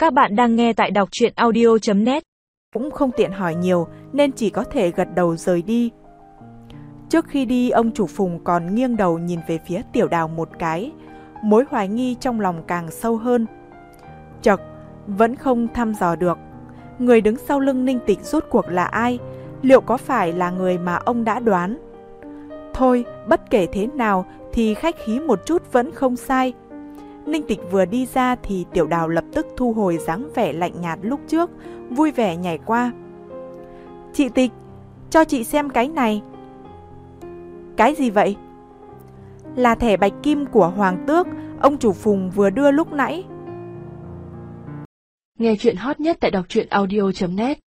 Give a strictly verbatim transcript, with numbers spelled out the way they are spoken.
Các bạn đang nghe tại đọc truyện audio chấm net. Cũng không tiện hỏi nhiều nên chỉ có thể gật đầu rời đi. Trước khi đi, ông chủ Phùng còn nghiêng đầu nhìn về phía Tiểu Đào một cái, mối hoài nghi trong lòng càng sâu hơn. Chậc, vẫn không thăm dò được người đứng sau lưng Ninh Tịch rốt cuộc là ai, liệu có phải là người mà ông đã đoán. Thôi, bất kể thế nào thì khách khí một chút vẫn không sai. Ninh Tịch vừa đi ra thì Tiểu Đào lập tức thu hồi dáng vẻ lạnh nhạt lúc trước, vui vẻ nhảy qua. Chị Tịch, cho chị xem cái này. Cái gì vậy? Là thẻ bạch kim của Hoàng Tước, ông chủ Phùng vừa đưa lúc nãy. Nghe chuyện hot nhất tại đọc truyện audio chấm net.